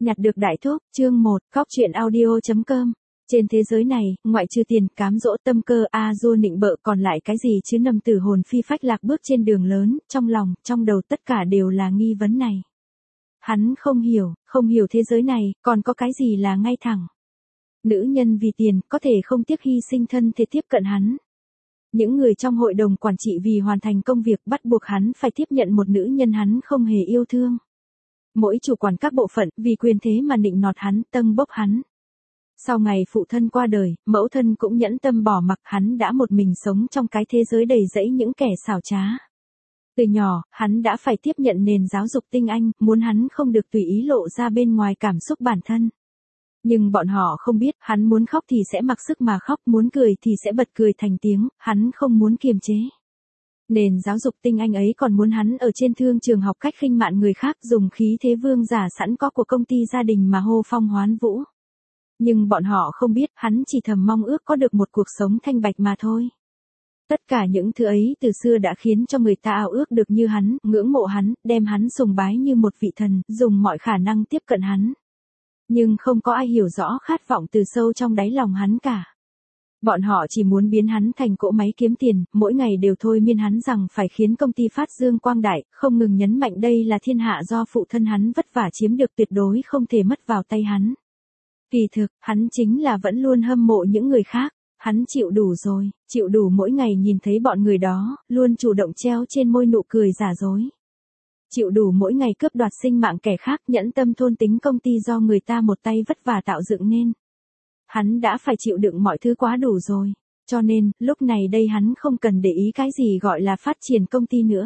Nhặt được đại thúc, chương 1, Cóc truyện audio.com. Trên thế giới này, ngoại trừ tiền, cám dỗ, tâm cơ, du nịnh bợ còn lại cái gì chứ? Nằm tử hồn phi phách lạc bước trên đường lớn, trong lòng, trong đầu tất cả đều là nghi vấn này. Hắn không hiểu thế giới này, còn có cái gì là ngay thẳng. Nữ nhân vì tiền, có thể không tiếc hy sinh thân thể tiếp cận hắn. Những người trong hội đồng quản trị vì hoàn thành công việc bắt buộc hắn phải tiếp nhận một nữ nhân hắn không hề yêu thương. Mỗi chủ quản các bộ phận vì quyền thế mà nịnh nọt hắn, tâng bốc hắn. Sau ngày phụ thân qua đời, mẫu thân cũng nhẫn tâm bỏ mặc hắn đã một mình sống trong cái thế giới đầy rẫy những kẻ xảo trá. Từ nhỏ, hắn đã phải tiếp nhận nền giáo dục tinh anh, muốn hắn không được tùy ý lộ ra bên ngoài cảm xúc bản thân. Nhưng bọn họ không biết, hắn muốn khóc thì sẽ mặc sức mà khóc, muốn cười thì sẽ bật cười thành tiếng, hắn không muốn kiềm chế. Nền giáo dục tinh anh ấy còn muốn hắn ở trên thương trường học cách khinh mạn người khác, dùng khí thế vương giả sẵn có của công ty gia đình mà hô phong hoán vũ. Nhưng bọn họ không biết, hắn chỉ thầm mong ước có được một cuộc sống thanh bạch mà thôi. Tất cả những thứ ấy từ xưa đã khiến cho người ta ao ước được như hắn, ngưỡng mộ hắn, đem hắn sùng bái như một vị thần, dùng mọi khả năng tiếp cận hắn. Nhưng không có ai hiểu rõ khát vọng từ sâu trong đáy lòng hắn cả. Bọn họ chỉ muốn biến hắn thành cỗ máy kiếm tiền, mỗi ngày đều thôi miên hắn rằng phải khiến công ty phát dương quang đại, không ngừng nhấn mạnh đây là thiên hạ do phụ thân hắn vất vả chiếm được, tuyệt đối không thể mất vào tay hắn. Kỳ thực, hắn chính là vẫn luôn hâm mộ những người khác, hắn chịu đủ rồi, chịu đủ mỗi ngày nhìn thấy bọn người đó, luôn chủ động treo trên môi nụ cười giả dối. Chịu đủ mỗi ngày cướp đoạt sinh mạng kẻ khác, nhẫn tâm thôn tính công ty do người ta một tay vất vả tạo dựng nên. Hắn đã phải chịu đựng mọi thứ quá đủ rồi, cho nên, lúc này đây hắn không cần để ý cái gì gọi là phát triển công ty nữa.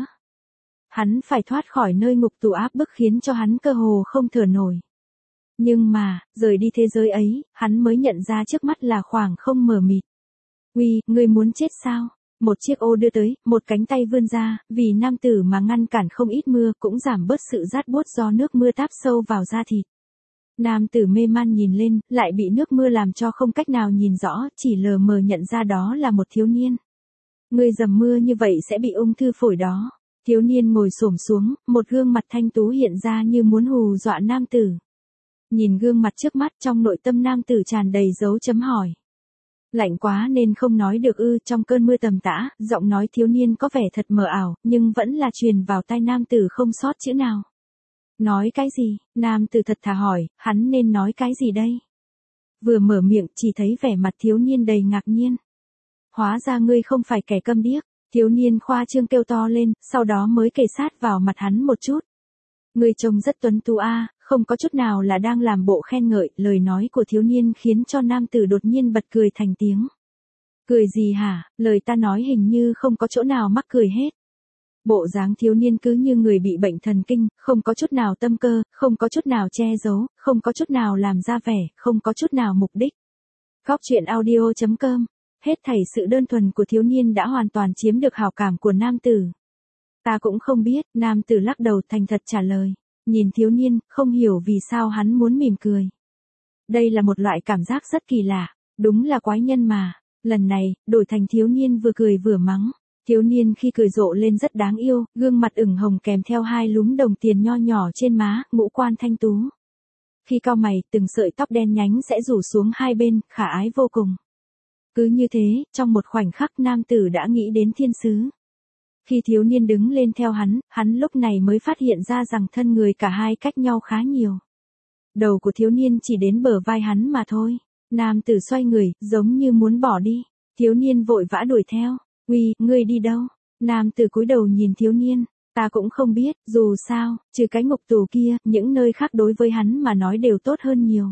Hắn phải thoát khỏi nơi ngục tù áp bức khiến cho hắn cơ hồ không thở nổi. Nhưng mà, rời đi thế giới ấy, hắn mới nhận ra trước mắt là khoảng không mờ mịt. Uy, ngươi muốn chết sao? Một chiếc ô đưa tới, một cánh tay vươn ra, vì nam tử mà ngăn cản không ít mưa, cũng giảm bớt sự rát buốt do nước mưa táp sâu vào da thịt. Nam tử mê man nhìn lên, lại bị nước mưa làm cho không cách nào nhìn rõ, chỉ lờ mờ nhận ra đó là một thiếu niên. Ngươi dầm mưa như vậy sẽ bị ung thư phổi đó. Thiếu niên ngồi xổm xuống, một gương mặt thanh tú hiện ra như muốn hù dọa nam tử. Nhìn gương mặt trước mắt, trong nội tâm nam tử tràn đầy dấu chấm hỏi. Lạnh quá nên không nói được ư? Trong cơn mưa tầm tã, giọng nói thiếu niên có vẻ thật mờ ảo, nhưng vẫn là truyền vào tai nam tử không sót chữ nào. Nói cái gì? Nam tử thật thà hỏi, hắn nên nói cái gì đây? Vừa mở miệng, chỉ thấy vẻ mặt thiếu niên đầy ngạc nhiên. Hóa ra ngươi không phải kẻ câm điếc. Thiếu niên khoa trương kêu to lên, sau đó mới kề sát vào mặt hắn một chút. Ngươi trông rất tuấn tú a, không có chút nào là đang làm bộ khen ngợi. Lời nói của thiếu niên khiến cho nam tử đột nhiên bật cười thành tiếng. Cười gì hả? Lời ta nói hình như không có chỗ nào mắc cười hết. Bộ dáng thiếu niên cứ như người bị bệnh thần kinh, không có chút nào tâm cơ, không có chút nào che giấu, không có chút nào làm ra vẻ, không có chút nào mục đích. Cóc truyện audio.com. Hết thảy sự đơn thuần của thiếu niên đã hoàn toàn chiếm được hảo cảm của nam tử. Ta cũng không biết, nam tử lắc đầu thành thật trả lời. Nhìn thiếu niên, không hiểu vì sao hắn muốn mỉm cười. Đây là một loại cảm giác rất kỳ lạ, đúng là quái nhân mà. Lần này, đổi thành thiếu niên vừa cười vừa mắng. Thiếu niên khi cười rộ lên rất đáng yêu, gương mặt ửng hồng kèm theo hai lúm đồng tiền nho nhỏ trên má, ngũ quan thanh tú. Khi cau mày, từng sợi tóc đen nhánh sẽ rủ xuống hai bên, khả ái vô cùng. Cứ như thế, trong một khoảnh khắc nam tử đã nghĩ đến thiên sứ. Khi thiếu niên đứng lên theo hắn lúc này mới phát hiện ra rằng thân người cả hai cách nhau khá nhiều. Đầu của thiếu niên chỉ đến bờ vai hắn mà thôi. Nam tử xoay người, giống như muốn bỏ đi. Thiếu niên vội vã đuổi theo. Uy, ngươi đi đâu? Nam tử cúi đầu nhìn thiếu niên. Ta cũng không biết, dù sao, trừ cái ngục tù kia, những nơi khác đối với hắn mà nói đều tốt hơn nhiều.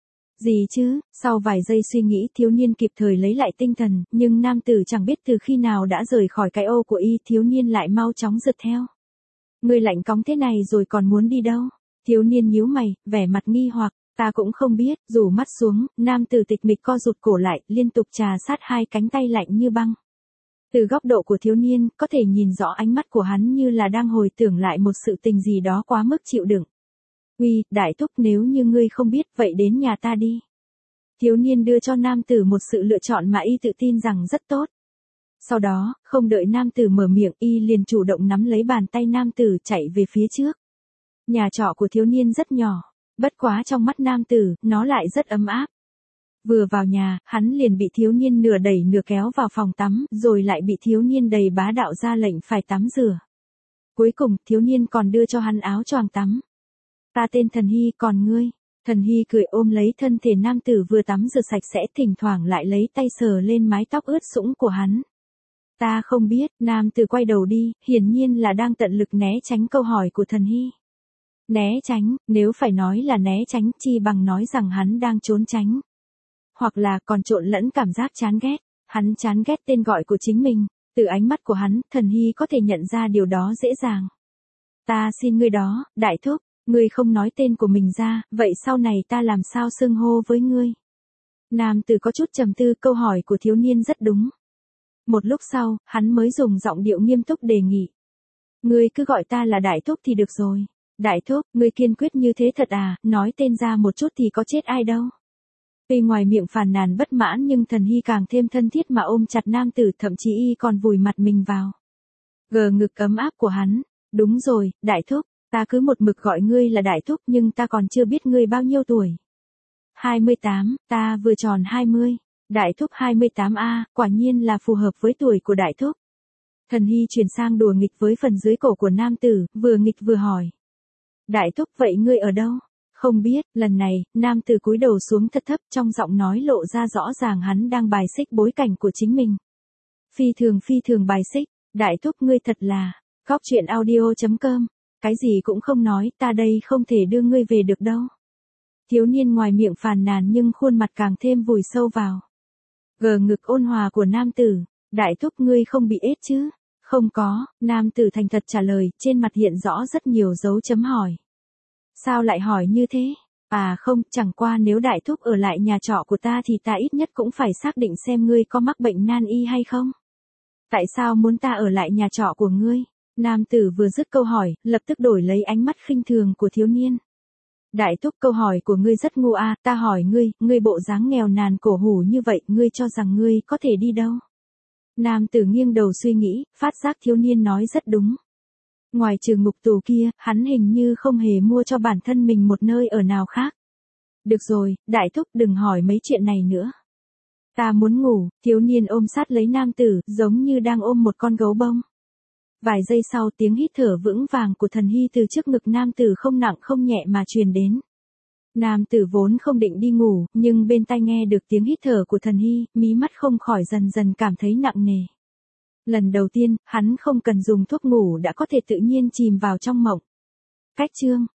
Gì chứ? Sau vài giây suy nghĩ, thiếu niên kịp thời lấy lại tinh thần, nhưng nam tử chẳng biết từ khi nào đã rời khỏi cái ô của y, thiếu niên lại mau chóng rượt theo. Ngươi lạnh cóng thế này rồi còn muốn đi đâu? Thiếu niên nhíu mày, vẻ mặt nghi hoặc, ta cũng không biết, rủ mắt xuống, nam tử tịch mịch co rụt cổ lại, liên tục trà sát hai cánh tay lạnh như băng. Từ góc độ của thiếu niên, có thể nhìn rõ ánh mắt của hắn như là đang hồi tưởng lại một sự tình gì đó quá mức chịu đựng. Uy, đại thúc, nếu như ngươi không biết, vậy đến nhà ta đi. Thiếu niên đưa cho nam tử một sự lựa chọn mà y tự tin rằng rất tốt. Sau đó, không đợi nam tử mở miệng, y liền chủ động nắm lấy bàn tay nam tử chạy về phía trước. Nhà trọ của thiếu niên rất nhỏ. Bất quá trong mắt nam tử, nó lại rất ấm áp. Vừa vào nhà, hắn liền bị thiếu niên nửa đẩy nửa kéo vào phòng tắm, rồi lại bị thiếu niên đầy bá đạo ra lệnh phải tắm rửa. Cuối cùng, thiếu niên còn đưa cho hắn áo choàng tắm. Ta tên Thần Hy, còn ngươi? Thần Hy cười ôm lấy thân thể nam tử vừa tắm rửa sạch sẽ, thỉnh thoảng lại lấy tay sờ lên mái tóc ướt sũng của hắn. Ta không biết, nam tử quay đầu đi, hiển nhiên là đang tận lực né tránh câu hỏi của Thần Hy. Né tránh, nếu phải nói là né tránh chi bằng nói rằng hắn đang trốn tránh. Hoặc là còn trộn lẫn cảm giác chán ghét, hắn chán ghét tên gọi của chính mình, từ ánh mắt của hắn, Thần Hy có thể nhận ra điều đó dễ dàng. Ta xin ngươi đó, đại thúc, ngươi không nói tên của mình ra, vậy sau này ta làm sao xưng hô với ngươi? Nam tử có chút trầm tư, câu hỏi của thiếu niên rất đúng. Một lúc sau, hắn mới dùng giọng điệu nghiêm túc đề nghị. Ngươi cứ gọi ta là đại thúc thì được rồi. Đại thúc, ngươi kiên quyết như thế thật à, nói tên ra một chút thì có chết ai đâu. Tuy ngoài miệng phàn nàn bất mãn nhưng Thần Hy càng thêm thân thiết mà ôm chặt nam tử, thậm chí y còn vùi mặt mình vào gờ ngực ấm áp của hắn. Đúng rồi, đại thúc, ta cứ một mực gọi ngươi là đại thúc nhưng ta còn chưa biết ngươi bao nhiêu tuổi. 28, ta vừa tròn 20. Đại thúc 28A, quả nhiên là phù hợp với tuổi của đại thúc. Thần Hy chuyển sang đùa nghịch với phần dưới cổ của nam tử, vừa nghịch vừa hỏi. Đại thúc, vậy ngươi ở đâu? Không biết, lần này, nam tử cúi đầu xuống thật thấp, trong giọng nói lộ ra rõ ràng hắn đang bài xích bối cảnh của chính mình. Phi thường bài xích, đại thúc ngươi thật là, Cóc Truyện Audio.com, cái gì cũng không nói, ta đây không thể đưa ngươi về được đâu. Thiếu niên ngoài miệng phàn nàn nhưng khuôn mặt càng thêm vùi sâu vào gờ ngực ôn hòa của nam tử. Đại thúc ngươi không bị ết chứ? Không có, nam tử thành thật trả lời, trên mặt hiện rõ rất nhiều dấu chấm hỏi. Sao lại hỏi như thế? À không, chẳng qua nếu đại thúc ở lại nhà trọ của ta thì ta ít nhất cũng phải xác định xem ngươi có mắc bệnh nan y hay không. Tại sao muốn ta ở lại nhà trọ của ngươi? Nam tử vừa dứt câu hỏi, lập tức đổi lấy ánh mắt khinh thường của thiếu niên. Đại thúc, câu hỏi của ngươi rất ngu à, ta hỏi ngươi bộ dáng nghèo nàn cổ hủ như vậy, ngươi cho rằng ngươi có thể đi đâu? Nam tử nghiêng đầu suy nghĩ, phát giác thiếu niên nói rất đúng. Ngoài trừ ngục tù kia, hắn hình như không hề mua cho bản thân mình một nơi ở nào khác. Được rồi, đại thúc đừng hỏi mấy chuyện này nữa. Ta muốn ngủ, thiếu niên ôm sát lấy nam tử, giống như đang ôm một con gấu bông. Vài giây sau tiếng hít thở vững vàng của Thần Hy từ trước ngực nam tử không nặng không nhẹ mà truyền đến. Nam tử vốn không định đi ngủ, nhưng bên tai nghe được tiếng hít thở của Thần Hy, mí mắt không khỏi dần dần cảm thấy nặng nề. Lần đầu tiên, hắn không cần dùng thuốc ngủ đã có thể tự nhiên chìm vào trong mộng. Cách chương